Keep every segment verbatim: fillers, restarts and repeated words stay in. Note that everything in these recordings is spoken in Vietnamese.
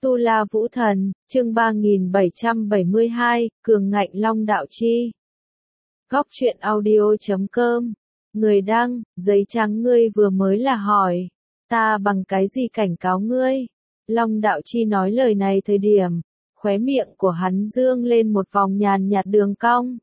Tu La Vũ Thần, chương ba nghìn bảy trăm bảy mươi hai, Cường Ngạnh Long Đạo Chi. Góc truyện audio chấm com. Người đăng, giấy trắng ngươi vừa mới là hỏi. Ta bằng cái gì cảnh cáo ngươi? Long Đạo Chi nói lời này thời điểm, khóe miệng của hắn dương lên một vòng nhàn nhạt đường cong.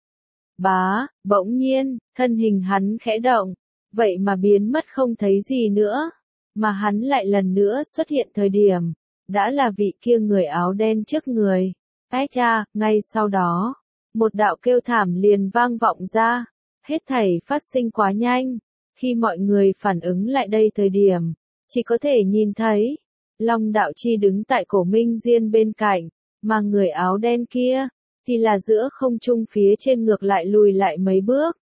Bá, bỗng nhiên, thân hình hắn khẽ động, vậy mà biến mất không thấy gì nữa. Mà hắn lại lần nữa xuất hiện thời điểm, đã là vị kia người áo đen trước người. Ái cha, ngay sau đó, một đạo kêu thảm liền vang vọng ra, hết thảy phát sinh quá nhanh. Khi mọi người phản ứng lại đây thời điểm, chỉ có thể nhìn thấy, Long Đạo Chi đứng tại cổ Minh Diên bên cạnh, mà người áo đen kia, thì là giữa không trung phía trên ngược lại lùi lại mấy bước.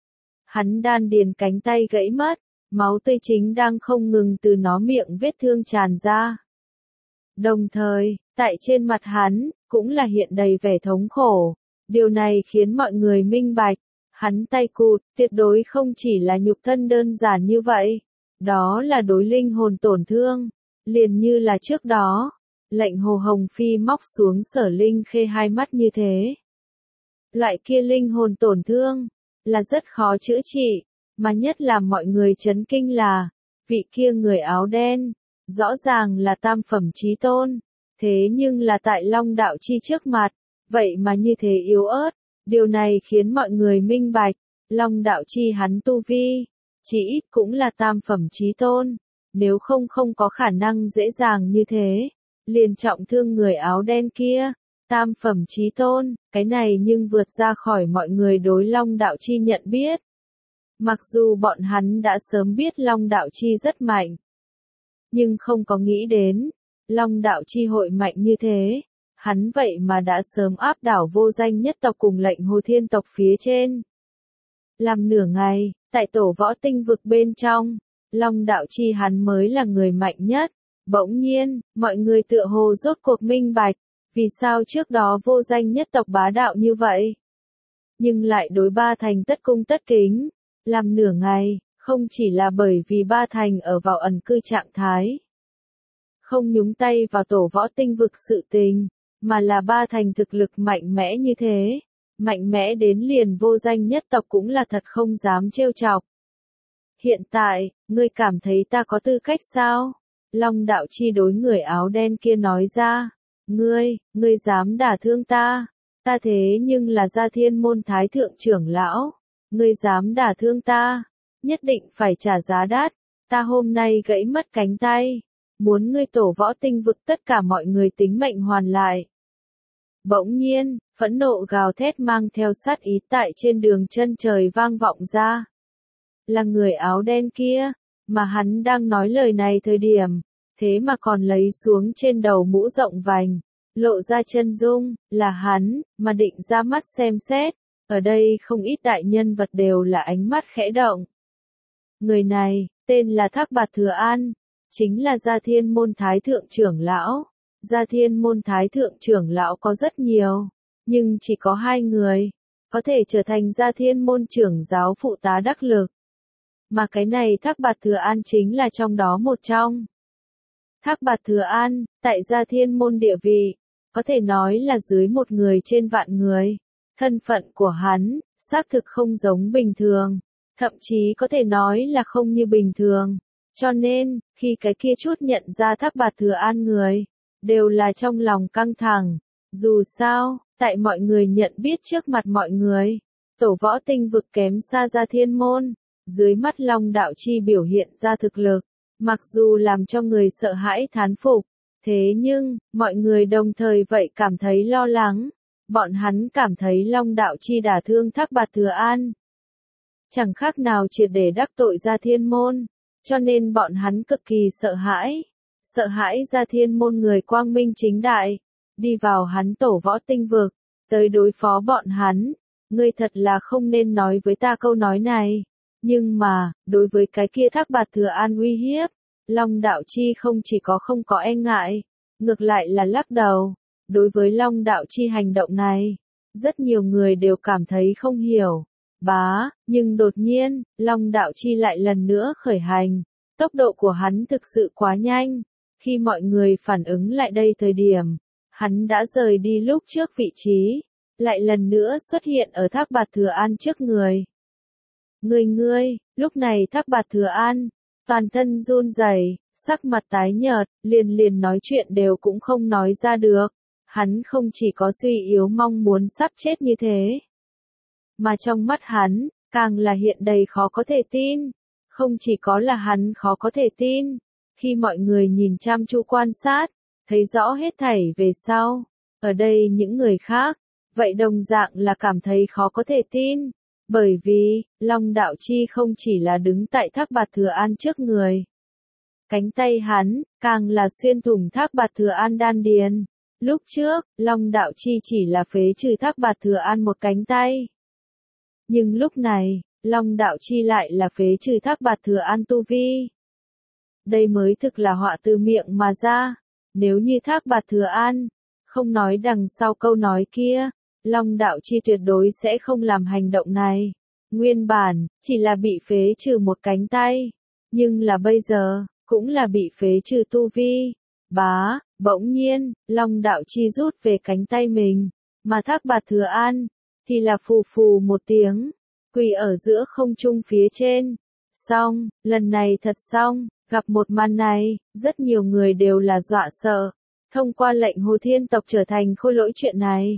Hắn đan điền cánh tay gãy mất, máu tươi chính đang không ngừng từ nó miệng vết thương tràn ra. Đồng thời, tại trên mặt hắn, cũng là hiện đầy vẻ thống khổ. Điều này khiến mọi người minh bạch, hắn tay cụt, tuyệt đối không chỉ là nhục thân đơn giản như vậy. Đó là đối linh hồn tổn thương. Liền như là trước đó, lệnh Hồ Hồng Phi móc xuống Sở Linh Khê hai mắt như thế. Loại kia linh hồn tổn thương, là rất khó chữa trị, mà nhất là mọi người chấn kinh là, vị kia người áo đen, rõ ràng là tam phẩm chí tôn, thế nhưng là tại Long Đạo Chi trước mặt, vậy mà như thế yếu ớt, điều này khiến mọi người minh bạch, Long Đạo Chi hắn tu vi, chỉ ít cũng là tam phẩm chí tôn, nếu không không có khả năng dễ dàng như thế, liền trọng thương người áo đen kia, tam phẩm chí tôn, cái này nhưng vượt ra khỏi mọi người đối Long Đạo Chi nhận biết. Mặc dù bọn hắn đã sớm biết Long Đạo Chi rất mạnh, nhưng không có nghĩ đến, Long Đạo Chi hội mạnh như thế, hắn vậy mà đã sớm áp đảo vô danh nhất tộc cùng lệnh Hồ Thiên tộc phía trên. Làm nửa ngày, tại tổ võ tinh vực bên trong, Long Đạo Chi hắn mới là người mạnh nhất, bỗng nhiên, mọi người tựa hồ rốt cuộc minh bạch, vì sao trước đó vô danh nhất tộc bá đạo như vậy. Nhưng lại đối Ba Thành tất cung tất kính, làm nửa ngày, không chỉ là bởi vì Ba Thành ở vào ẩn cư trạng thái, không nhúng tay vào tổ võ tinh vực sự tình, mà là Ba Thành thực lực mạnh mẽ như thế, mạnh mẽ đến liền vô danh nhất tộc cũng là thật không dám trêu chọc. Hiện tại, ngươi cảm thấy ta có tư cách sao? Long Đạo Chi đối người áo đen kia nói ra, ngươi, ngươi dám đả thương ta, ta thế nhưng là Gia Thiên môn thái thượng trưởng lão, ngươi dám đả thương ta, nhất định phải trả giá đắt, ta hôm nay gãy mất cánh tay, muốn ngươi tổ võ tinh vực tất cả mọi người tính mệnh hoàn lại. Bỗng nhiên, phẫn nộ gào thét mang theo sát ý tại trên đường chân trời vang vọng ra. Là người áo đen kia, mà hắn đang nói lời này thời điểm, thế mà còn lấy xuống trên đầu mũ rộng vành, lộ ra chân dung, là hắn, mà định ra mắt xem xét, ở đây không ít đại nhân vật đều là ánh mắt khẽ động. Người này, tên là Thác Bạt Thừa An, chính là Gia Thiên môn thái thượng trưởng lão. Gia Thiên môn thái thượng trưởng lão có rất nhiều, nhưng chỉ có hai người, có thể trở thành Gia Thiên môn trưởng giáo phụ tá đắc lực. Mà cái này Thác Bạt Thừa An chính là trong đó một trong. Thác Bạt Thừa An, tại Gia Thiên môn địa vị, có thể nói là dưới một người trên vạn người. Thân phận của hắn, xác thực không giống bình thường, thậm chí có thể nói là không như bình thường. Cho nên, khi cái kia chút nhận ra Thác Bạt Thừa An người, đều là trong lòng căng thẳng. Dù sao, tại mọi người nhận biết trước mặt mọi người, tổ võ tinh vực kém xa Gia Thiên môn, dưới mắt Long Đạo Chi biểu hiện ra thực lực, mặc dù làm cho người sợ hãi thán phục, thế nhưng, mọi người đồng thời vậy cảm thấy lo lắng. Bọn hắn cảm thấy Long Đạo Chi đả thương Thác Bạt Thừa An, chẳng khác nào triệt để đắc tội Gia Thiên môn, cho nên bọn hắn cực kỳ sợ hãi. Sợ hãi Gia Thiên môn người quang minh chính đại, đi vào hắn tổ võ tinh vực, tới đối phó bọn hắn. Ngươi thật là không nên nói với ta câu nói này. Nhưng mà, đối với cái kia Thác Bạt Thừa An uy hiếp, Long Đạo Chi không chỉ có không có e ngại, ngược lại là lắc đầu. Đối với Long Đạo Chi hành động này, rất nhiều người đều cảm thấy không hiểu. Bá, nhưng đột nhiên, Long Đạo Chi lại lần nữa khởi hành. Tốc độ của hắn thực sự quá nhanh, Khi mọi người phản ứng lại đây thời điểm, hắn đã rời đi lúc trước vị trí, lại lần nữa xuất hiện ở Thác Bạt Thừa An trước người. Ngươi ngươi, lúc này Thác Bạt Thừa An, toàn thân run rẩy, sắc mặt tái nhợt, liền liền nói chuyện đều cũng không nói ra được. Hắn không chỉ có suy yếu mong muốn sắp chết như thế, mà trong mắt hắn, càng là hiện đầy khó có thể tin. Không chỉ có là hắn khó có thể tin, khi mọi người nhìn chăm chú quan sát, thấy rõ hết thảy về sau, ở đây những người khác, vậy đồng dạng là cảm thấy khó có thể tin, bởi vì, Long Đạo Chi không chỉ là đứng tại Thác Bạt Thừa An trước người. Cánh tay hắn, càng là xuyên thủng Thác Bạt Thừa An đan điền. Lúc trước, Long Đạo Chi chỉ là phế trừ Thác Bạt Thừa An một cánh tay. Nhưng lúc này, Long Đạo Chi lại là phế trừ Thác Bạt Thừa An tu vi. Đây mới thực là họa từ miệng mà ra. Nếu như Thác Bạt Thừa An không nói đằng sau câu nói kia, Long Đạo Chi tuyệt đối sẽ không làm hành động này. Nguyên bản, chỉ là bị phế trừ một cánh tay. Nhưng là bây giờ, cũng là bị phế trừ tu vi. Bá, bỗng nhiên, Long Đạo Chi rút về cánh tay mình. Mà Thác Bạt Thừa An, thì là phù phù một tiếng, quỳ ở giữa không trung phía trên. Xong, lần này thật xong, gặp một màn này, rất nhiều người đều là dọa sợ. Thông qua lệnh Hồ Thiên tộc trở thành khôi lỗi chuyện này,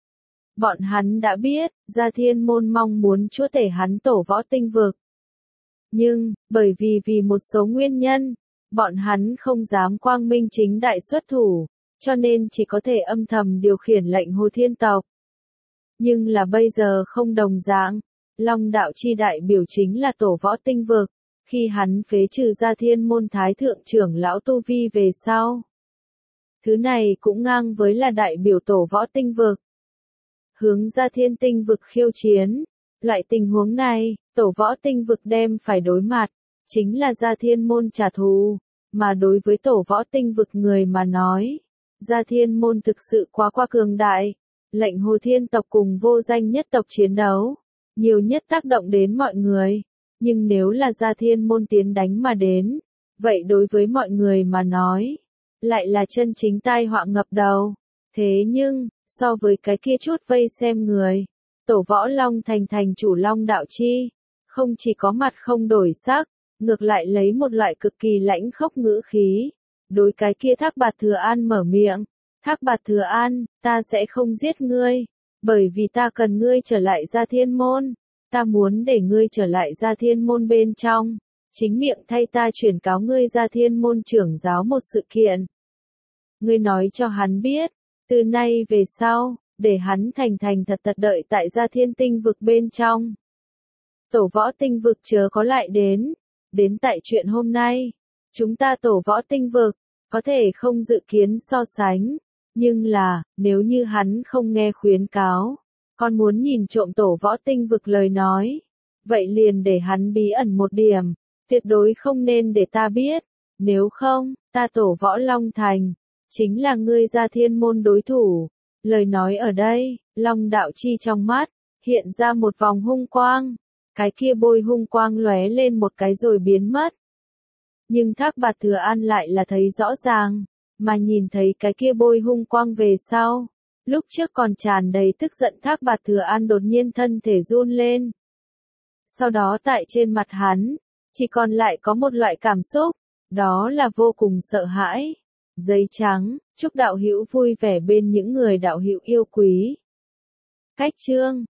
bọn hắn đã biết, Gia Thiên môn mong muốn chúa tể hắn tổ võ tinh vực. Nhưng, bởi vì vì một số nguyên nhân, bọn hắn không dám quang minh chính đại xuất thủ, cho nên chỉ có thể âm thầm điều khiển lệnh Hồ Thiên tộc. Nhưng là bây giờ không đồng dạng, Long Đạo Chi đại biểu chính là tổ võ tinh vực, khi hắn phế trừ Gia Thiên môn thái thượng trưởng lão tu vi về sau. Thứ này cũng ngang với là đại biểu tổ võ tinh vực. Hướng Gia Thiên tinh vực khiêu chiến. Loại tình huống này, tổ võ tinh vực đem phải đối mặt, chính là Gia Thiên môn trả thù, mà đối với tổ võ tinh vực người mà nói, Gia Thiên môn thực sự quá qua cường đại. Lệnh Hồ Thiên tộc cùng vô danh nhất tộc chiến đấu, nhiều nhất tác động đến mọi người, nhưng nếu là Gia Thiên môn tiến đánh mà đến, vậy đối với mọi người mà nói, lại là chân chính tai họa ngập đầu. Thế nhưng, so với cái kia chút vây xem người, tổ võ Long thành thành chủ Long Đạo Chi, không chỉ có mặt không đổi sắc, ngược lại lấy một loại cực kỳ lãnh khốc ngữ khí, đối cái kia Thác Bạt Thừa An mở miệng. Thác Bạt Thừa An, ta sẽ không giết ngươi, bởi vì ta cần ngươi trở lại Gia Thiên môn, ta muốn để ngươi trở lại Gia Thiên môn bên trong, chính miệng thay ta chuyển cáo ngươi Gia Thiên môn trưởng giáo một sự kiện. Ngươi nói cho hắn biết, từ nay về sau, để hắn thành thành thật thật đợi tại Gia Thiên tinh vực bên trong. Tổ võ tinh vực chớ có lại đến, đến tại chuyện hôm nay, chúng ta tổ võ tinh vực, có thể không dự kiến so sánh. Nhưng là, nếu như hắn không nghe khuyến cáo, còn muốn nhìn trộm tổ võ tinh vực lời nói, vậy liền để hắn bí ẩn một điểm, tuyệt đối không nên để ta biết, nếu không, ta tổ võ Long Thành, chính là ngươi Gia Thiên môn đối thủ. Lời nói ở đây, Long Đạo Chi trong mắt, hiện ra một vòng hung quang, cái kia bôi hung quang lóe lên một cái rồi biến mất. Nhưng Thác Bạt Thừa An lại là thấy rõ ràng. Mà nhìn thấy cái kia bôi hung quang về sau, lúc trước còn tràn đầy tức giận Thác Bạt Thừa An đột nhiên thân thể run lên. Sau đó tại trên mặt hắn, chỉ còn lại có một loại cảm xúc, đó là vô cùng sợ hãi. Giấy trắng, chúc đạo hữu vui vẻ bên những người đạo hữu yêu quý. Cách chương